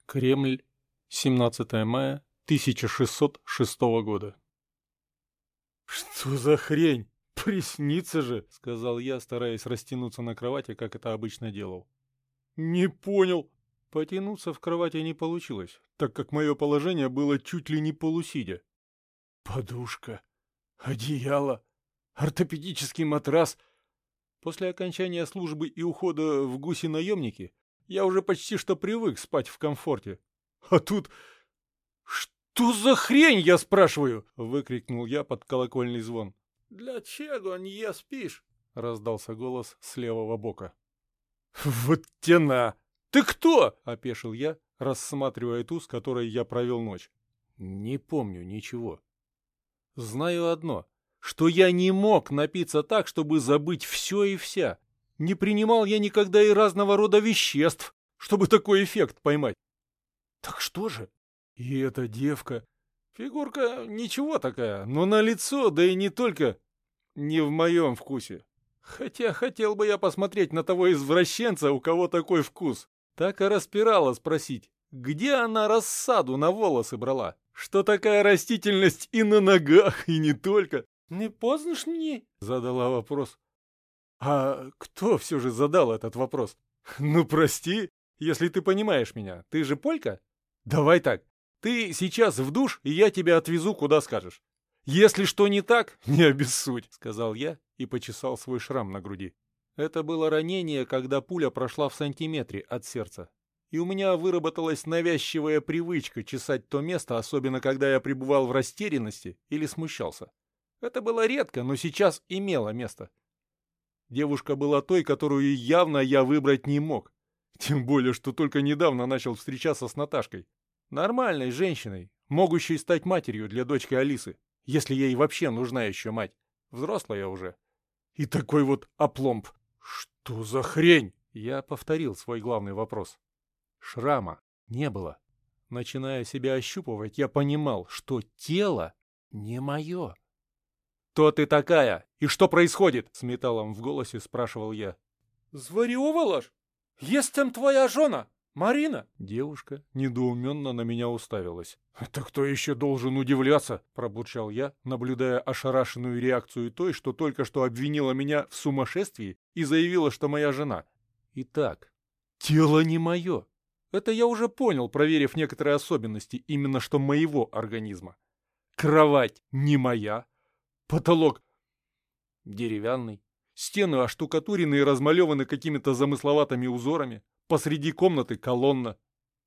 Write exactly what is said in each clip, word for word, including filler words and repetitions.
Кремль, семнадцатое мая тысяча шестьсот шестого года. «Что за хрень? Приснится же!» — сказал я, стараясь растянуться на кровати, как это обычно делал. «Не понял!» Потянуться в кровати не получилось, так как мое положение было чуть ли не полусидя. Подушка, одеяло, ортопедический матрас. После окончания службы и ухода в гуси-наемники я уже почти что привык спать в комфорте. А тут... «Что за хрень, я спрашиваю?» — выкрикнул я под колокольный звон. «Для чего не спишь?» — раздался голос с левого бока. «Вот тена! Ты кто?» — опешил я, рассматривая ту, с которой я провел ночь. Не помню ничего. Знаю одно, что я не мог напиться так, чтобы забыть все и вся. Не принимал я никогда и разного рода веществ, чтобы такой эффект поймать. Так что же? И эта девка... Фигурка ничего такая, но на лицо, да и не только, не в моем вкусе. Хотя хотел бы я посмотреть на того извращенца, у кого такой вкус. Так и распирала спросить, где она рассаду на волосы брала? Что такая растительность и на ногах, и не только? «Не поздно мне?» — задала вопрос. А кто все же задал этот вопрос? Ну, прости, если ты понимаешь меня. Ты же полька? Давай так. Ты сейчас в душ, и я тебя отвезу, куда скажешь. Если что не так, не обессудь, — сказал я и почесал свой шрам на груди. Это было ранение, когда пуля прошла в сантиметре от сердца. И у меня выработалась навязчивая привычка чесать то место, особенно когда я пребывал в растерянности или смущался. Это было редко, но сейчас имело место. Девушка была той, которую явно я выбрать не мог. Тем более, что только недавно начал встречаться с Наташкой. Нормальной женщиной, могущей стать матерью для дочки Алисы, если ей вообще нужна еще мать. Взрослая уже. И такой вот опломб. Что за хрень? Я повторил свой главный вопрос. Шрама не было. Начиная себя ощупывать, я понимал, что тело не мое. «Кто ты такая? И что происходит?» — с металлом в голосе спрашивал я. «Зваревала ж? Естем твоя жена, Марина!» Девушка недоуменно на меня уставилась. «Это кто еще должен удивляться?» — пробурчал я, наблюдая ошарашенную реакцию той, что только что обвинила меня в сумасшествии и заявила, что моя жена. Итак, тело не мое. Это я уже понял, проверив некоторые особенности именно что моего организма. Кровать не моя. Потолок деревянный. Стены оштукатурены и размалеваны какими-то замысловатыми узорами. Посреди комнаты колонна.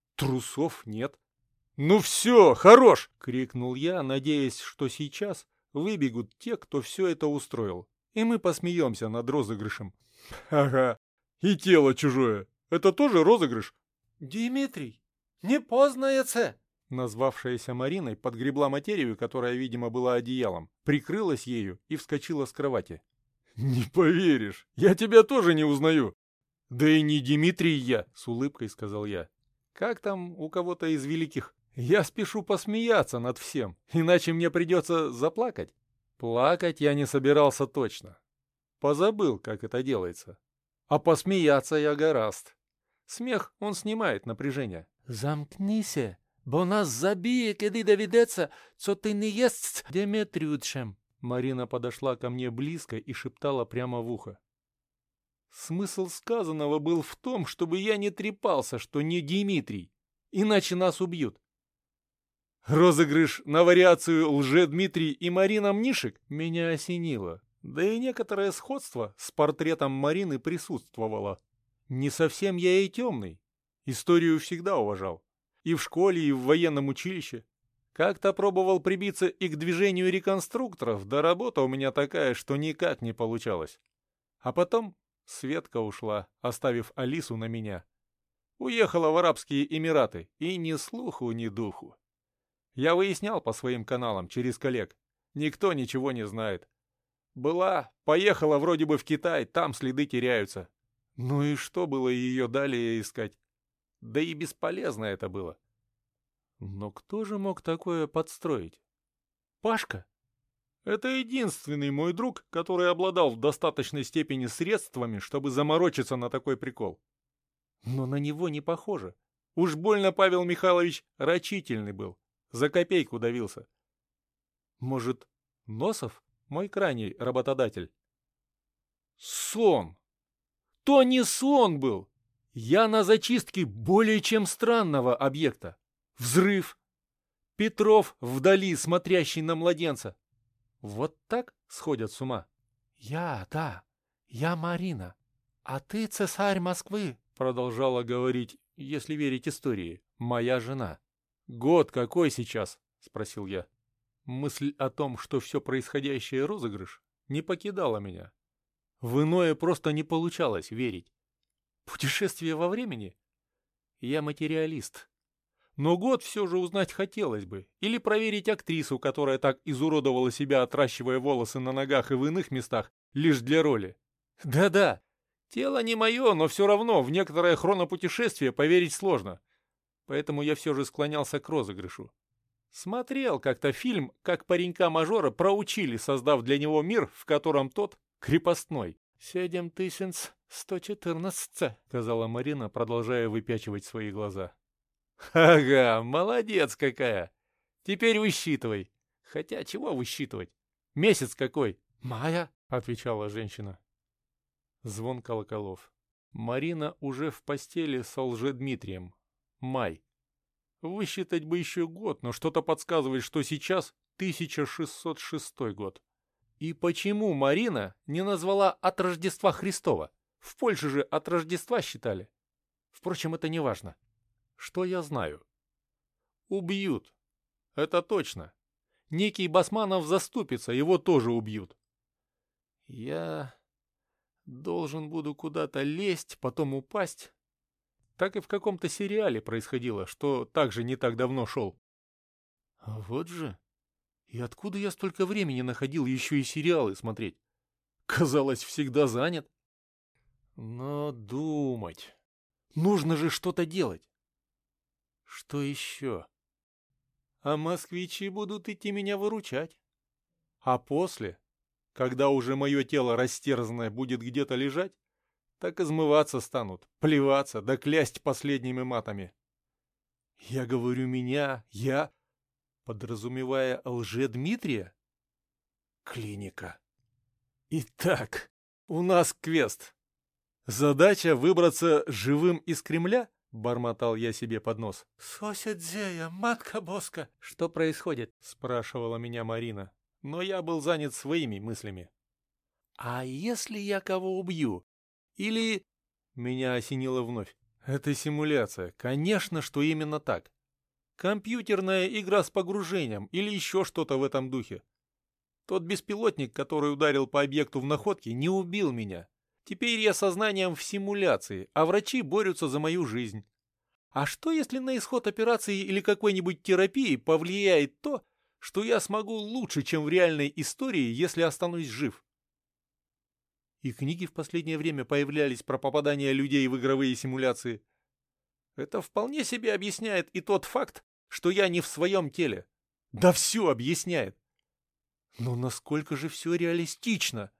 Трусов нет. «Ну все, хорош!» — крикнул я, надеясь, что сейчас выбегут те, кто все это устроил. И мы посмеемся над розыгрышем. «Ага, и тело чужое. Это тоже розыгрыш?» «Дмитрий, не поздно-яце!» Назвавшаяся Мариной подгребла материю, которая, видимо, была одеялом, прикрылась ею и вскочила с кровати. «Не поверишь, я тебя тоже не узнаю!» «Да и не Дмитрий я!» — с улыбкой сказал я. «Как там у кого-то из великих? Я спешу посмеяться над всем, иначе мне придется заплакать». Плакать я не собирался точно. Позабыл, как это делается. А посмеяться я гораст. Смех, он снимает напряжение. «Замкнися, бо нас заб'є, коли доведеться, що ти не єсть Деметрючем». Марина подошла ко мне близко и шептала прямо в ухо. Смысл сказанного был в том, чтобы я не трепался, что не Дмитрий, иначе нас убьют. Розыгрыш на вариацию Лже-Дмитрий и Марина Мнишек меня осенило, да и некоторое сходство с портретом Марины присутствовало. Не совсем я и темный, историю всегда уважал, и в школе, и в военном училище. Как-то пробовал прибиться и к движению реконструкторов, да работа у меня такая, что никак не получалось. А потом Светка ушла, оставив Алису на меня. Уехала в Арабские Эмираты, и ни слуху, ни духу. Я выяснял по своим каналам через коллег. Никто ничего не знает. Была, поехала вроде бы в Китай, там следы теряются. Ну и что было ее далее искать? Да и бесполезно это было. Но кто же мог такое подстроить? Пашка? Это единственный мой друг, который обладал в достаточной степени средствами, чтобы заморочиться на такой прикол. Но на него не похоже. Уж больно Павел Михайлович рачительный был. За копейку давился. Может, Носов мой крайний работодатель? Сон! То не сон был! Я на зачистке более чем странного объекта. Взрыв. Петров вдали, смотрящий на младенца. Вот так сходят с ума? «Я, да, я Марина, а ты цесарь Москвы», продолжала говорить, если верить истории, моя жена. «Год какой сейчас?» — спросил я. Мысль о том, что все происходящее розыгрыш, не покидала меня. В иное просто не получалось верить. Путешествие во времени? Я материалист. Но год все же узнать хотелось бы. Или проверить актрису, которая так изуродовала себя, отращивая волосы на ногах и в иных местах, лишь для роли. Да-да, тело не мое, но все равно в некоторое хронопутешествие поверить сложно. Поэтому я все же склонялся к розыгрышу. Смотрел как-то фильм, как паренька-мажора проучили, создав для него мир, в котором тот крепостной. «Семь тысяч сто четырнадцать», — сказала Марина, продолжая выпячивать свои глаза. «Ага, молодец какая! Теперь высчитывай. Хотя чего высчитывать? Месяц какой?» «Мая», — отвечала женщина. Звон колоколов. Марина уже в постели с Лжедмитрием. Май. Высчитать бы еще год, но что-то подсказывает, что сейчас тысяча шестьсот шестой год. И почему Марина не назвала от Рождества Христова? В Польше же от Рождества считали. Впрочем, это не важно. Что я знаю? Убьют. Это точно. Некий Басманов заступится, его тоже убьют. Я должен буду куда-то лезть, потом упасть. Так и в каком-то сериале происходило, что также не так давно шел. А вот же. И откуда я столько времени находил еще и сериалы смотреть? Казалось, всегда занят. Но думать. Нужно же что-то делать. Что еще? А москвичи будут идти меня выручать. А после, когда уже мое тело растерзанное будет где-то лежать, так измываться станут, плеваться да клясть последними матами. Я говорю меня, я, подразумевая Лжедмитрия? Клиника. Итак, у нас квест. Задача выбраться живым из Кремля? Бормотал я себе под нос. «Соседзея, матка боска!» «Что происходит?» — спрашивала меня Марина. Но я был занят своими мыслями. «А если я кого убью? Или...» Меня осенило вновь. «Это симуляция. Конечно, что именно так. Компьютерная игра с погружением или еще что-то в этом духе. Тот беспилотник, который ударил по объекту в находке, не убил меня. Теперь я сознанием в симуляции, а врачи борются за мою жизнь. А что, если на исход операции или какой-нибудь терапии повлияет то, что я смогу лучше, чем в реальной истории, если останусь жив?» И книги в последнее время появлялись про попадание людей в игровые симуляции. Это вполне себе объясняет и тот факт, что я не в своем теле. Да все объясняет. Но насколько же все реалистично?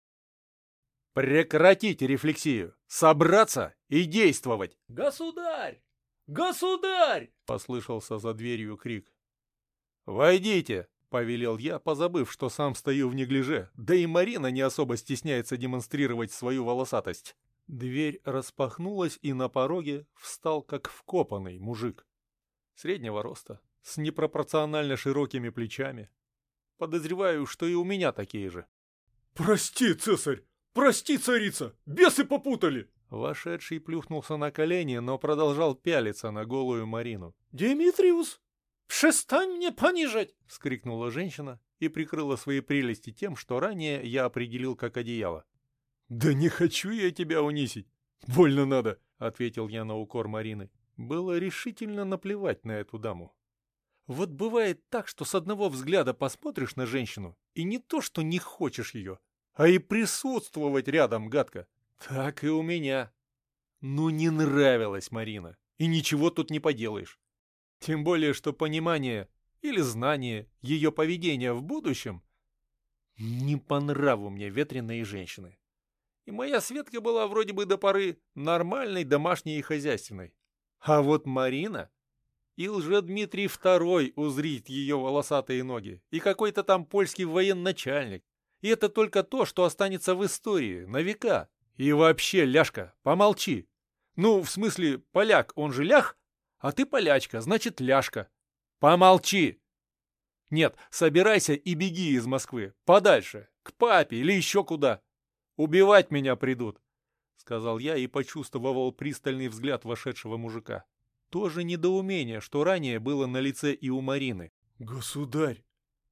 Прекратить рефлексию, собраться и действовать. «Государь! Государь!» — послышался за дверью крик. «Войдите!» — повелел я, позабыв, что сам стою в неглиже, да и Марина не особо стесняется демонстрировать свою волосатость. Дверь распахнулась, и на пороге встал как вкопанный мужик. Среднего роста, с непропорционально широкими плечами. Подозреваю, что и у меня такие же. «Прости, цесарь! Прости, царица! Бесы попутали!» Вошедший плюхнулся на колени, но продолжал пялиться на голую Марину. «Димитриус, перестань мне понижать!» — вскрикнула женщина и прикрыла свои прелести тем, что ранее я определил как одеяло. «Да не хочу я тебя унизить! Больно надо!» — ответил я на укор Марины. Было решительно наплевать на эту даму. Вот бывает так, что с одного взгляда посмотришь на женщину, и не то, что не хочешь ее, а и присутствовать рядом гадко. Так и у меня. Ну, не нравилась Марина, и ничего тут не поделаешь. Тем более, что понимание или знание ее поведения в будущем не по нраву мне ветреные женщины. И моя Светка была вроде бы до поры нормальной, домашней и хозяйственной. А вот Марина и Лжедмитрий второй узрит ее волосатые ноги, и какой-то там польский военачальник. И это только то, что останется в истории на века. И вообще, Ляшка, помолчи. Ну, в смысле, поляк, он же лях, а ты полячка, значит Ляшка. Помолчи. Нет, собирайся и беги из Москвы, подальше, к папе или еще куда. Убивать меня придут, сказал я и почувствовал пристальный взгляд вошедшего мужика. Тоже недоумение, что ранее было на лице и у Марины. «Государь,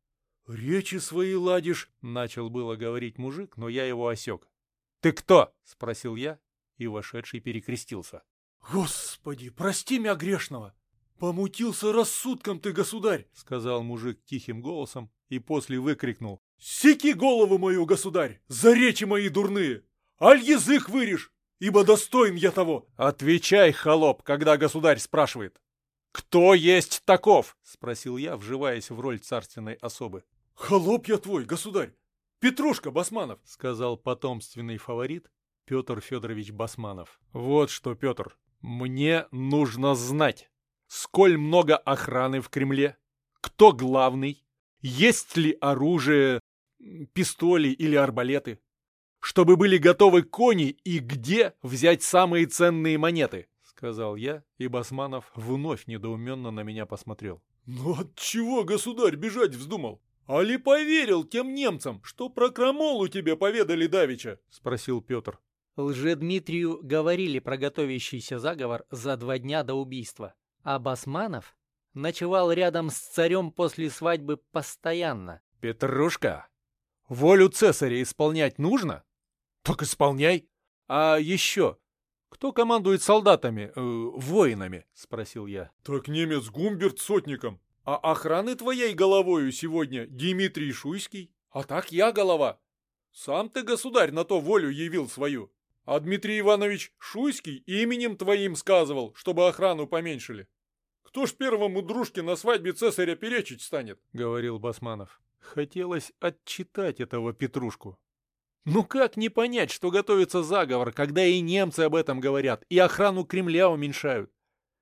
речи свои ладишь», — начал было говорить мужик, но я его осек. «Ты кто?» — спросил я, и вошедший перекрестился. «Господи, прости меня грешного! Помутился рассудком ты, государь!» — сказал мужик тихим голосом и после выкрикнул. «Секи голову мою, государь, за речи мои дурные! Аль язык вырежь, ибо достоин я того!» «Отвечай, холоп, когда государь спрашивает!» «Кто есть таков?» — спросил я, вживаясь в роль царственной особы. «Холоп я твой, государь! Петрушка Басманов!» — сказал потомственный фаворит Петр Федорович Басманов. «Вот что, Петр, мне нужно знать, сколь много охраны в Кремле, кто главный, есть ли оружие, пистоли или арбалеты, чтобы были готовы кони и где взять самые ценные монеты», — сказал я, и Басманов вновь недоуменно на меня посмотрел. «Ну отчего, государь, бежать вздумал? Али поверил тем немцам, что про крамолу тебе поведали давеча?» — спросил Петр. Лжедмитрию говорили про готовящийся заговор за два дня до убийства, а Басманов ночевал рядом с царем после свадьбы постоянно. «Петрушка, волю цесаря исполнять нужно? Так исполняй. А еще, кто командует солдатами, э, воинами?» — спросил я. «Так немец Гумберт сотником, а охраны твоей головою сегодня Дмитрий Шуйский, а так я голова. Сам ты, государь, на то волю явил свою. А Дмитрий Иванович Шуйский именем твоим сказывал, чтобы охрану поменьшили. Кто ж первому дружке на свадьбе цесаря перечить станет?» — говорил Басманов. Хотелось отчитать этого Петрушку. Ну как не понять, что готовится заговор, когда и немцы об этом говорят, и охрану Кремля уменьшают?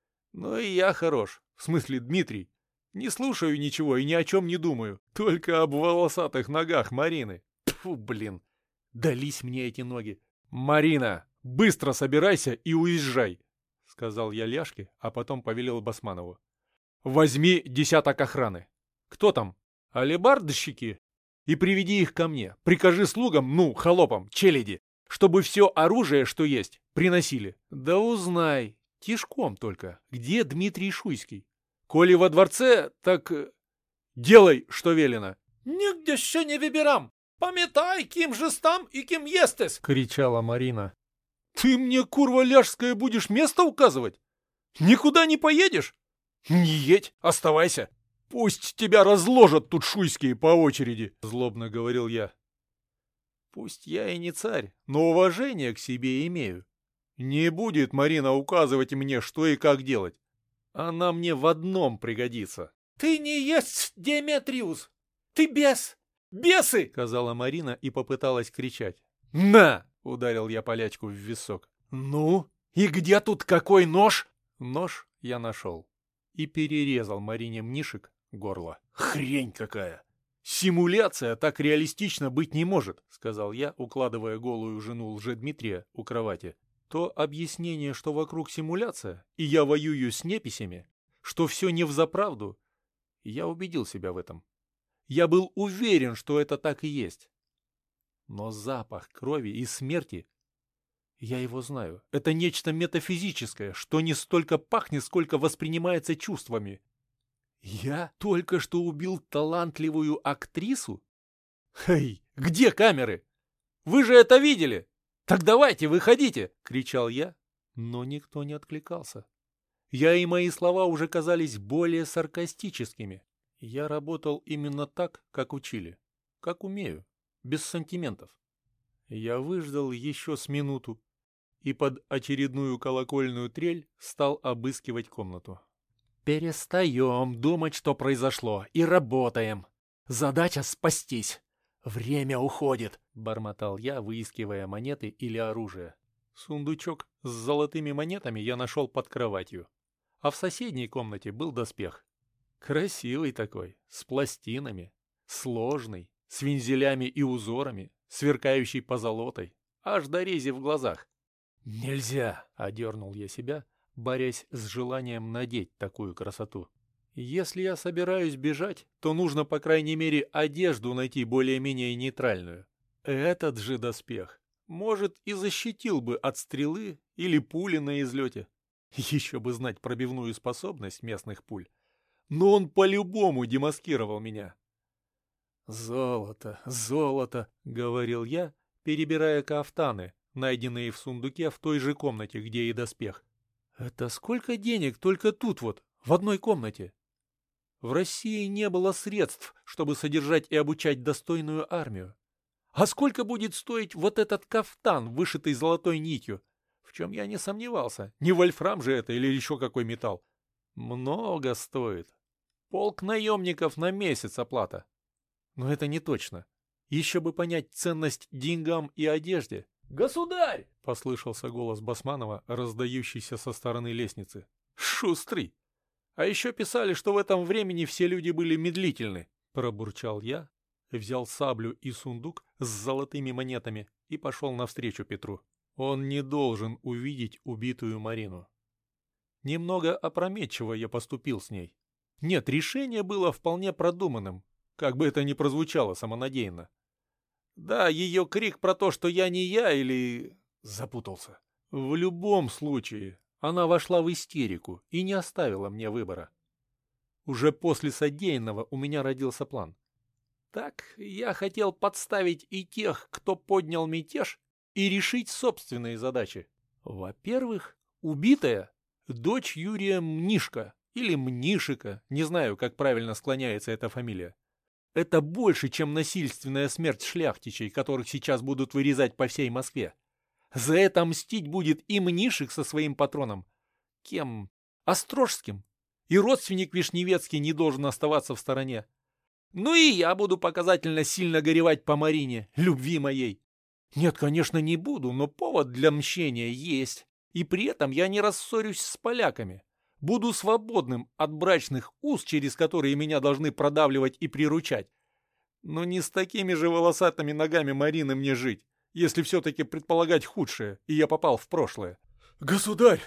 Ну и я хорош, в смысле Дмитрий. Не слушаю ничего и ни о чем не думаю, только об волосатых ногах Марины. Тьфу, блин, дались мне эти ноги. «Марина, быстро собирайся и уезжай», — сказал я Ляшке, а потом повелел Басманову. «Возьми десяток охраны. Кто там? Алебардщики? И приведи их ко мне. Прикажи слугам, ну, холопам, челяди, чтобы все оружие, что есть, приносили. Да узнай, тишком только, где Дмитрий Шуйский. Коли во дворце, так делай, что велено». «Нигде ще не выбирам. Памятай, ким же там и кем естес!» — кричала Марина. «Ты мне, курва ляжская, будешь место указывать? Никуда не поедешь? Не едь, оставайся. Пусть тебя разложат тут шуйские по очереди», — злобно говорил я. Пусть я и не царь, но уважение к себе имею. Не будет Марина указывать мне, что и как делать. Она мне в одном пригодится. «Ты не есть Деметриус! Ты бес! Бесы!» — сказала Марина и попыталась кричать. «На!» — ударил я полячку в висок. «Ну, и где тут какой нож?» Нож я нашел и перерезал Марине Мнишек горло. «Хрень какая! Симуляция так реалистично быть не может», — сказал я, укладывая голую жену Лжедмитрия у кровати. То объяснение, что вокруг симуляция, и я воюю с неписями, что все не взаправду, я убедил себя в этом. Я был уверен, что это так и есть. Но запах крови и смерти, я его знаю, это нечто метафизическое, что не столько пахнет, сколько воспринимается чувствами. Я только что убил талантливую актрису? Хей, где камеры? Вы же это видели? Так давайте, выходите, кричал я, но никто не откликался. Я и мои слова уже казались более саркастическими. Я работал именно так, как учили, как умею, без сантиментов. Я выждал еще с минуту и под очередную колокольную трель стал обыскивать комнату. «Перестаем думать, что произошло, и работаем. Задача спастись. Время уходит», — бормотал я, выискивая монеты или оружие. Сундучок с золотыми монетами я нашел под кроватью. а в соседней комнате был доспех. Красивый такой, с пластинами, сложный, с вензелями и узорами, сверкающий позолотой, аж до рези в глазах. «Нельзя!» — одернул я себя, борясь с желанием надеть такую красоту. «Если я собираюсь бежать, то нужно, по крайней мере, одежду найти более-менее нейтральную. Этот же доспех, может, и защитил бы от стрелы или пули на излете. Еще бы знать пробивную способность местных пуль. Но он по-любому демаскировал меня». «Золото, золото!» — говорил я, перебирая кафтаны, найденные в сундуке в той же комнате, где и доспех. «Это сколько денег только тут вот, в одной комнате?» В России не было средств, чтобы содержать и обучать достойную армию. А сколько будет стоить вот этот кафтан, вышитый золотой нитью? В чем я не сомневался. Не вольфрам же это или еще какой металл. Много стоит. Полк наемников на месяц оплата. Но это не точно. Еще бы понять ценность деньгам и одежде. «Государь!» — послышался голос Басманова, раздающийся со стороны лестницы. «Шустрый! А еще писали, что в этом времени все люди были медлительны», — пробурчал я, взял саблю и сундук с золотыми монетами и пошел навстречу Петру. Он не должен увидеть убитую Марину. Немного опрометчиво я поступил с ней. Нет, решение было вполне продуманным, как бы это ни прозвучало самонадеянно. Да, ее крик про то, что я не я, или... Запутался. В любом случае, она вошла в истерику и не оставила мне выбора. Уже после содеянного у меня родился план. Так, я хотел подставить и тех, кто поднял мятеж, и решить собственные задачи. Во-первых, убитая — дочь Юрия Мнишка, или Мнишика, не знаю, как правильно склоняется эта фамилия. Это больше, чем насильственная смерть шляхтичей, которых сейчас будут вырезать по всей Москве. За это мстить будет и Мнишек со своим патроном. Кем? Острожским. И родственник Вишневецкий не должен оставаться в стороне. Ну и я буду показательно сильно горевать по Марине, любви моей. Нет, конечно, не буду, но повод для мщения есть. И при этом я не рассорюсь с поляками. Буду свободным от брачных уз, через которые меня должны продавливать и приручать. Но не с такими же волосатыми ногами Марины мне жить, если все-таки предполагать худшее, и я попал в прошлое. «Государь,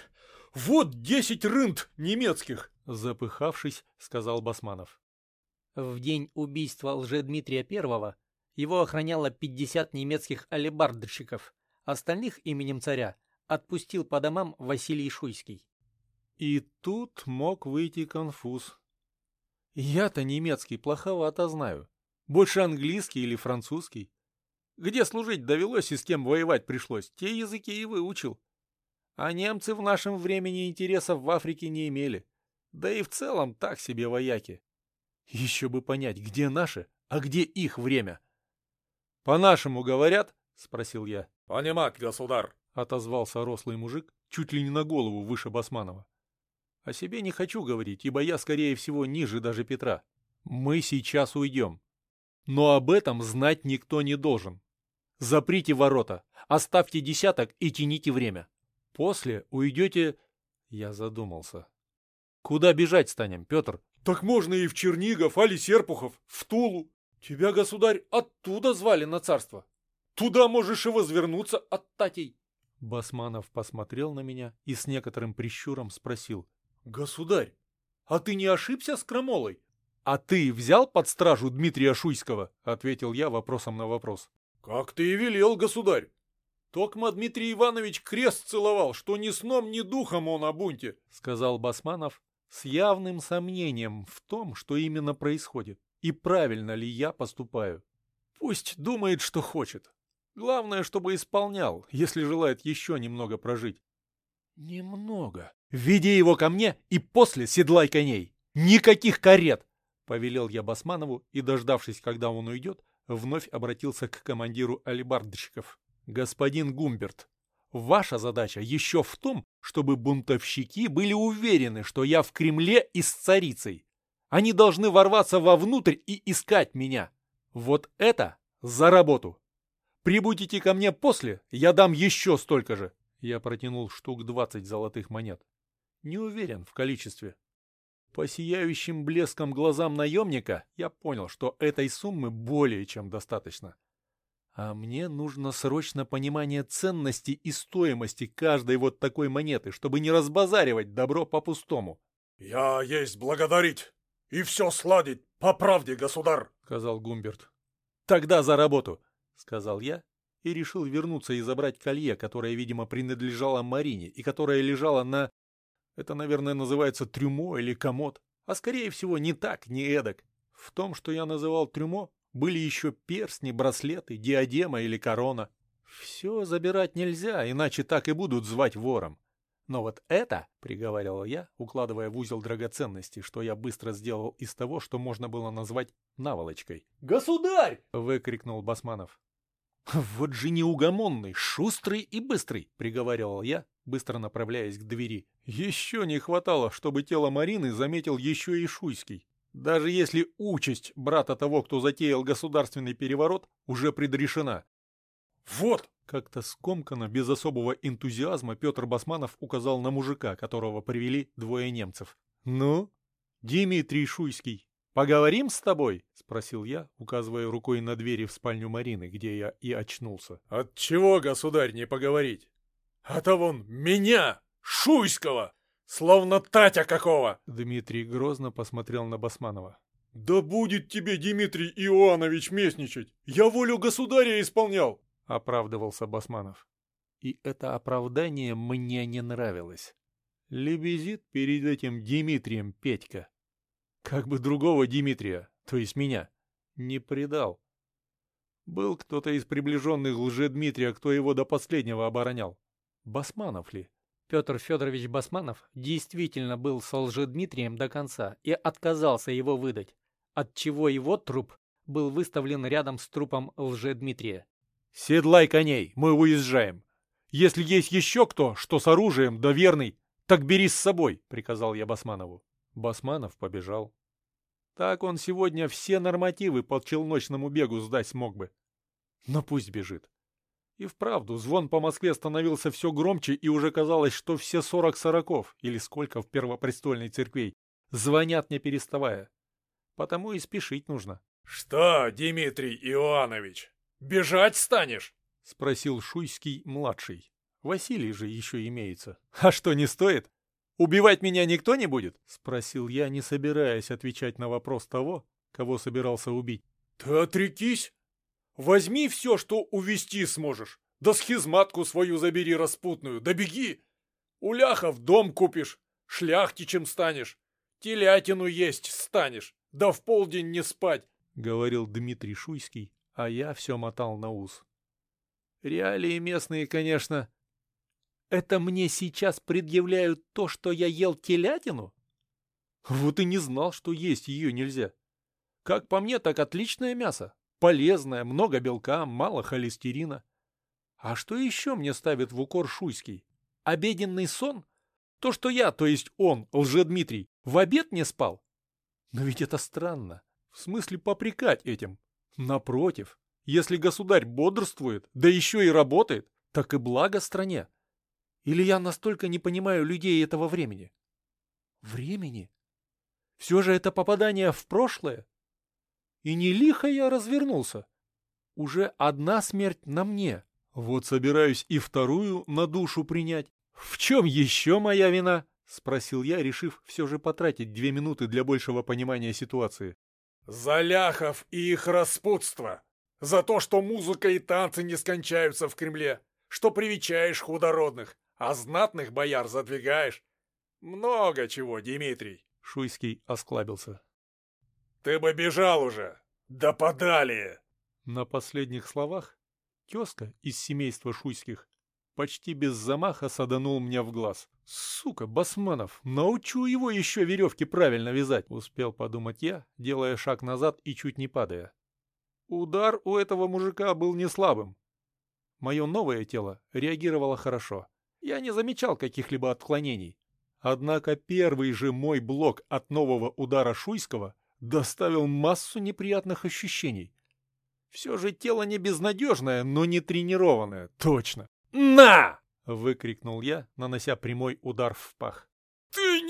вот десять рынд немецких!» Запыхавшись, сказал Басманов. В день убийства Лжедмитрия Первого его охраняло пятьдесят немецких алебардщиков. Остальных именем царя отпустил по домам Василий Шуйский. И тут мог выйти конфуз. Я-то немецкий плоховато знаю. Больше английский или французский. Где служить довелось и с кем воевать пришлось, те языки и выучил. А немцы в нашем времени интересов в Африке не имели. Да и в целом так себе вояки. Еще бы понять, где наше, а где их время. «По-нашему говорят?» — спросил я. «Понимать, государь!» — отозвался рослый мужик, чуть ли не на голову выше Басманова. О себе не хочу говорить, ибо я, скорее всего, ниже даже Петра. Мы сейчас уйдем. Но об этом знать никто не должен. Заприте ворота, оставьте десяток и тяните время. После уйдете... Я задумался. Куда бежать станем, Петр? «Так можно и в Чернигов, али Серпухов, в Тулу. Тебя, государь, оттуда звали на царство. Туда можешь и возвернуться от татей». Басманов посмотрел на меня и с некоторым прищуром спросил. «Государь, а ты не ошибся с крамолой?» «А ты взял под стражу Дмитрия Шуйского?» — ответил я вопросом на вопрос. «Как ты и велел, государь. Токма Дмитрий Иванович крест целовал, что ни сном, ни духом он о бунте», — сказал Басманов с явным сомнением в том, что именно происходит, и правильно ли я поступаю. Пусть думает, что хочет. Главное, чтобы исполнял, если желает еще немного прожить. Немного. Веди его ко мне и после седлай коней. Никаких карет! Повелел я Басманову и, дождавшись, когда он уйдет, вновь обратился к командиру алебардщиков. Господин Гумберт, ваша задача еще в том, чтобы бунтовщики были уверены, что я в Кремле и с царицей. Они должны ворваться вовнутрь и искать меня. Вот это за работу. Прибудете ко мне после, я дам еще столько же. Я протянул штук двадцать золотых монет. Не уверен в количестве. По сияющим блеском глазам наемника я понял, что этой суммы более чем достаточно. А мне нужно срочно понимание ценности и стоимости каждой вот такой монеты, чтобы не разбазаривать добро по-пустому. «Я есть благодарить и все сладить по правде, государь», — сказал Гумберт. «Тогда за работу», — сказал я и решил вернуться и забрать колье, которое, видимо, принадлежало Марине и которое лежало на... Это, наверное, называется трюмо или комод, а скорее всего не так, не эдак. В том, что я называл трюмо, были еще перстни, браслеты, диадема или корона. Все забирать нельзя, иначе так и будут звать вором. Но вот это, — приговаривал я, укладывая в узел драгоценности, что я быстро сделал из того, что можно было назвать наволочкой. «Государь!» — выкрикнул Басманов. «Вот же неугомонный, шустрый и быстрый!» — приговаривал я, быстро направляясь к двери. Еще не хватало, чтобы тело Марины заметил еще и Шуйский. Даже если участь брата того, кто затеял государственный переворот, уже предрешена. «Вот!» — как-то скомканно, без особого энтузиазма, Петр Басманов указал на мужика, которого привели двое немцев. «Ну, Дмитрий Шуйский, поговорим с тобой?» — спросил я, указывая рукой на двери в спальню Марины, где я и очнулся. «Отчего, государь, не поговорить? А-то вон меня, Шуйского, словно Татя какого!» Дмитрий грозно посмотрел на Басманова. «Да будет тебе, Дмитрий Иоаннович, местничать! Я волю государя исполнял!» — оправдывался Басманов. И это оправдание мне не нравилось. Лебезит перед этим Дмитрием Петька. Как бы другого Дмитрия, то есть меня, не предал. Был кто-то из приближенных Лжедмитрия, кто его до последнего оборонял. Басманов ли? Петр Федорович Басманов действительно был с Лжедмитрием до конца и отказался его выдать, отчего его труп был выставлен рядом с трупом Лжедмитрия. «Седлай коней, мы уезжаем. Если есть еще кто, что с оружием, да верный, так бери с собой», — приказал я Басманову. Басманов побежал. Так он сегодня все нормативы по челночному бегу сдать смог бы. Но пусть бежит. И вправду, звон по Москве становился все громче, и уже казалось, что все сорок сороков, или сколько в Первопрестольной церкви, звонят не переставая. Потому и спешить нужно. «Что, Дмитрий Иоаннович, бежать станешь?» — спросил Шуйский-младший. Василий же еще имеется. «А что, не стоит? Убивать меня никто не будет?» — спросил я, не собираясь отвечать на вопрос того, кого собирался убить. «Ты отрекись! Возьми все, что увести сможешь, да схизматку свою забери распутную, да беги! У ляхов дом купишь, шляхтичем станешь, телятину есть станешь, да в полдень не спать!» — говорил Дмитрий Шуйский, а я все мотал на ус. Реалии местные, конечно. Это мне сейчас предъявляют то, что я ел телятину? Вот и не знал, что есть ее нельзя. Как по мне, так отличное мясо. Полезное, много белка, мало холестерина. А что еще мне ставит в укор Шуйский? Обеденный сон? То, что я, то есть он, Лжедмитрий, в обед не спал? Но ведь это странно. В смысле попрекать этим? Напротив, если государь бодрствует, да еще и работает, так и благо стране. Или я настолько не понимаю людей этого времени? Времени? Все же это попадание в прошлое. И не лихо я развернулся. Уже одна смерть на мне. Вот собираюсь и вторую на душу принять. В чем еще моя вина? Спросил я, решив все же потратить две минуты для большего понимания ситуации. «За ляхов и их распутство! За то, что музыка и танцы не скончаются в Кремле, что привечаешь худородных, а знатных бояр задвигаешь. Много чего, Дмитрий!» Шуйский осклабился. «Ты бы бежал уже! Да подалее!» На последних словах тезка из семейства Шуйских почти без замаха саданул мне в глаз. «Сука, Басманов, научу его еще веревки правильно вязать!» Успел подумать я, делая шаг назад и чуть не падая. Удар у этого мужика был не слабым. Мое новое тело реагировало хорошо. Я не замечал каких-либо отклонений. Однако первый же мой блок от нового удара Шуйского доставил массу неприятных ощущений. Все же тело не безнадежное, но не тренированное, точно. «На!» — выкрикнул я, нанося прямой удар в пах. «Ты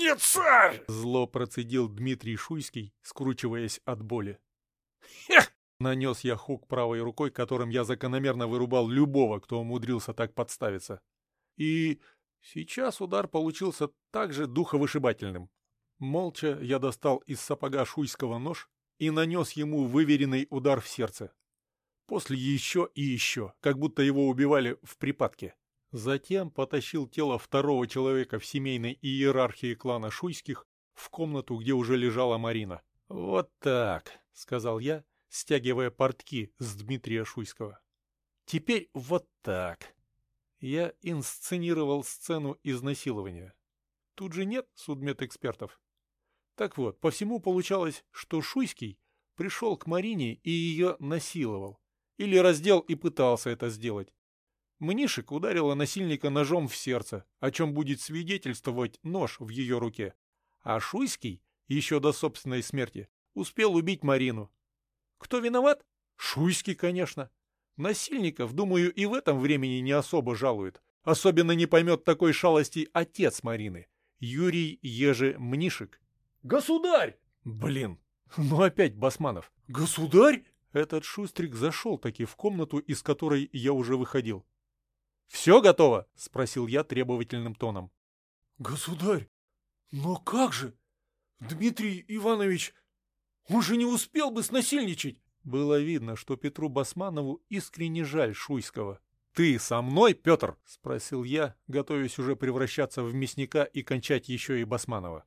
не царь!» Зло процедил Дмитрий Шуйский, скручиваясь от боли. Хех! Нанес я хук правой рукой, которым я закономерно вырубал любого, кто умудрился так подставиться. И сейчас удар получился также духовышибательным. Молча я достал из сапога Шуйского нож и нанес ему выверенный удар в сердце. После еще и еще, как будто его убивали в припадке. Затем потащил тело второго человека в семейной иерархии клана Шуйских в комнату, где уже лежала Марина. «Вот так», — сказал я, стягивая портки с Дмитрия Шуйского. «Теперь вот так». Я инсценировал сцену изнасилования. Тут же нет судмедэкспертов. Так вот, по всему получалось, что Шуйский пришел к Марине и ее насиловал. Или раздел и пытался это сделать. Мнишек ударила насильника ножом в сердце, о чем будет свидетельствовать нож в ее руке. А Шуйский, еще до собственной смерти, успел убить Марину. Кто виноват? Шуйский, конечно. Насильников, думаю, и в этом времени не особо жалуют. Особенно не поймет такой шалости отец Марины, Юрий Еже Мнишек. «Государь!» Блин, ну опять Басманов. «Государь?» Этот шустрик зашел таки в комнату, из которой я уже выходил. «Все готово?» — спросил я требовательным тоном. «Государь, но как же? Дмитрий Иванович, он же не успел бы снасильничать!» Было видно, что Петру Басманову искренне жаль Шуйского. «Ты со мной, Петр?» — спросил я, готовясь уже превращаться в мясника и кончать еще и Басманова.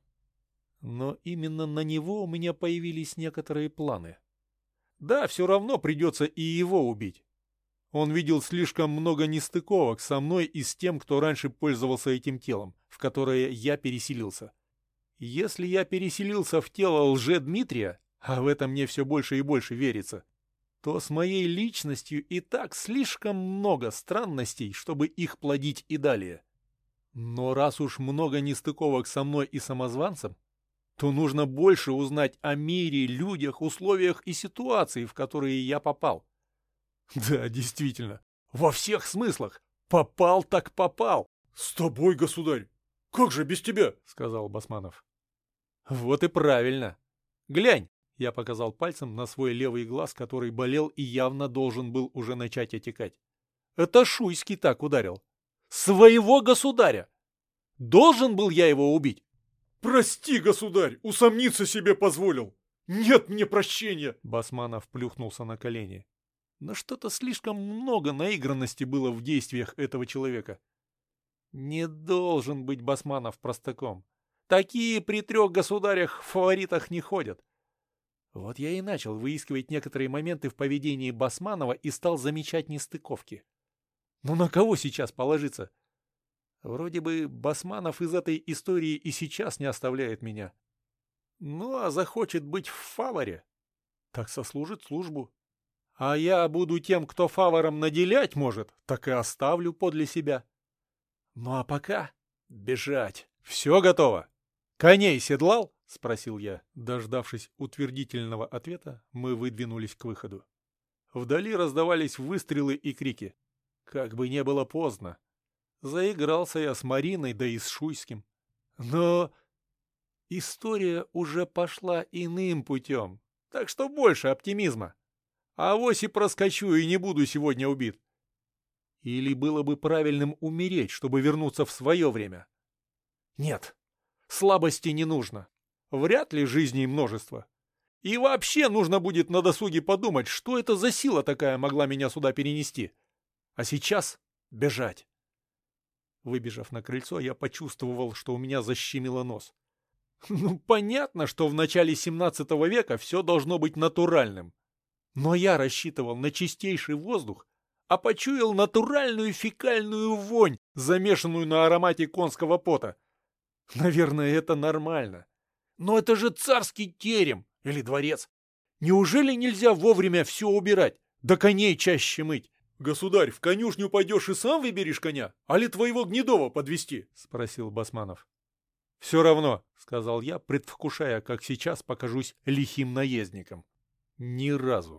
Но именно на него у меня появились некоторые планы. Да, все равно придется и его убить. Он видел слишком много нестыковок со мной и с тем, кто раньше пользовался этим телом, в которое я переселился. Если я переселился в тело лже-Дмитрия, а в этом мне все больше и больше верится, то с моей личностью и так слишком много странностей, чтобы их плодить и далее. Но раз уж много нестыковок со мной и самозванцем, то нужно больше узнать о мире, людях, условиях и ситуации, в которые я попал. Да, действительно, во всех смыслах. Попал так попал. «С тобой, государь! Как же без тебя?» — сказал Басманов. Вот и правильно. Глянь, я показал пальцем на свой левый глаз, который болел и явно должен был уже начать отекать. Это Шуйский так ударил. Своего государя! Должен был я его убить. «Прости, государь, усомниться себе позволил! Нет мне прощения!» Басманов плюхнулся на колени. Но что-то слишком много наигранности было в действиях этого человека. Не должен быть Басманов простаком. Такие при трех государях в фаворитах не ходят. Вот я и начал выискивать некоторые моменты в поведении Басманова и стал замечать нестыковки. Но на кого сейчас положиться? Вроде бы Басманов из этой истории и сейчас не оставляет меня. Ну, а захочет быть в фаворе, так сослужит службу. А я буду тем, кто фавором наделять может, так и оставлю подле себя. Ну а пока бежать. Все готово. Коней седлал? — спросил я. Дождавшись утвердительного ответа, мы выдвинулись к выходу. Вдали раздавались выстрелы и крики. Как бы не было поздно. Заигрался я с Мариной, да и с Шуйским. Но история уже пошла иным путем, так что больше оптимизма. Авось и проскочу, и не буду сегодня убит. Или было бы правильным умереть, чтобы вернуться в свое время? Нет, слабости не нужно. Вряд ли жизней множество. И вообще нужно будет на досуге подумать, что это за сила такая могла меня сюда перенести. А сейчас бежать. Выбежав на крыльцо, я почувствовал, что у меня защемило нос. Ну, понятно, что в начале семнадцатого века все должно быть натуральным. Но я рассчитывал на чистейший воздух, а почуял натуральную фекальную вонь, замешанную на аромате конского пота. Наверное, это нормально. Но это же царский терем или дворец. Неужели нельзя вовремя все убирать, да коней чаще мыть? «Государь, в конюшню пойдешь и сам выберешь коня, а ли твоего Гнедова подвести? Спросил Басманов. «Все равно», — сказал я, предвкушая, как сейчас покажусь лихим наездником. Ни разу.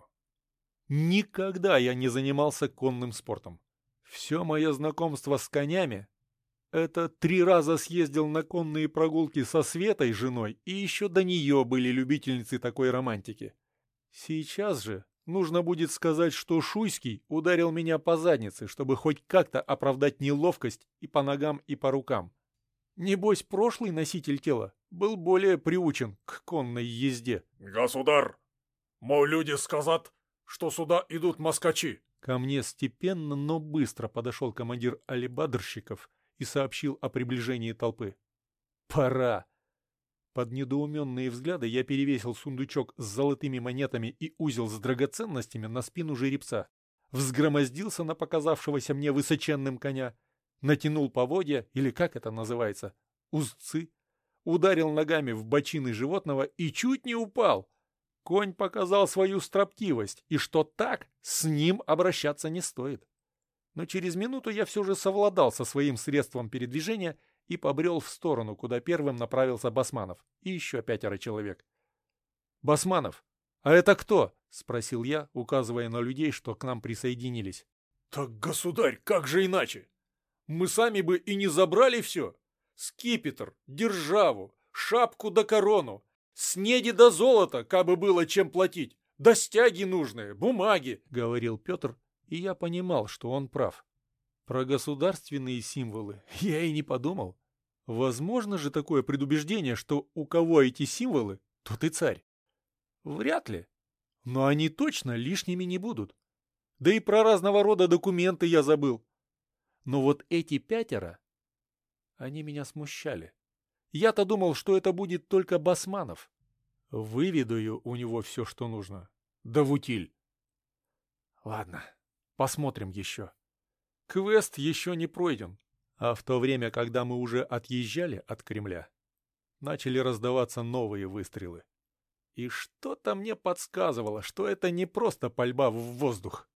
Никогда я не занимался конным спортом. Все мое знакомство с конями Это три раза съездил на конные прогулки со Светой, женой, и еще до нее были любительницы такой романтики. Сейчас же нужно будет сказать, что Шуйский ударил меня по заднице, чтобы хоть как-то оправдать неловкость и по ногам, и по рукам. Небось, прошлый носитель тела был более приучен к конной езде. «Государь, мол, люди сказат, что сюда идут москачи». Ко мне степенно, но быстро подошел командир алибадрщиков и сообщил о приближении толпы. «Пора!» Под недоуменные взгляды я перевесил сундучок с золотыми монетами и узел с драгоценностями на спину жеребца, взгромоздился на показавшегося мне высоченным коня, натянул поводья, или как это называется, узцы, ударил ногами в бочины животного и чуть не упал. Конь показал свою строптивость, и что так с ним обращаться не стоит. Но через минуту я все же совладал со своим средством передвижения и побрел в сторону, куда первым направился Басманов и еще пятеро человек. «Басманов, а это кто?» — спросил я, указывая на людей, что к нам присоединились. «Так, государь, как же иначе? Мы сами бы и не забрали все. Скипетр, державу, шапку да корону, снеди да золота, кабы было чем платить, да стяги нужные, бумаги», — говорил Петр, и я понимал, что он прав. Про государственные символы я и не подумал. Возможно же такое предубеждение, что у кого эти символы, тот и царь? Вряд ли. Но они точно лишними не будут. Да и про разного рода документы я забыл. Но вот эти пятеро, они меня смущали. Я-то думал, что это будет только Басманов. Выведаю у него все, что нужно. Да в утиль. Ладно, посмотрим еще. Квест еще не пройден, а в то время, когда мы уже отъезжали от Кремля, начали раздаваться новые выстрелы. И что-то мне подсказывало, что это не просто пальба в воздух.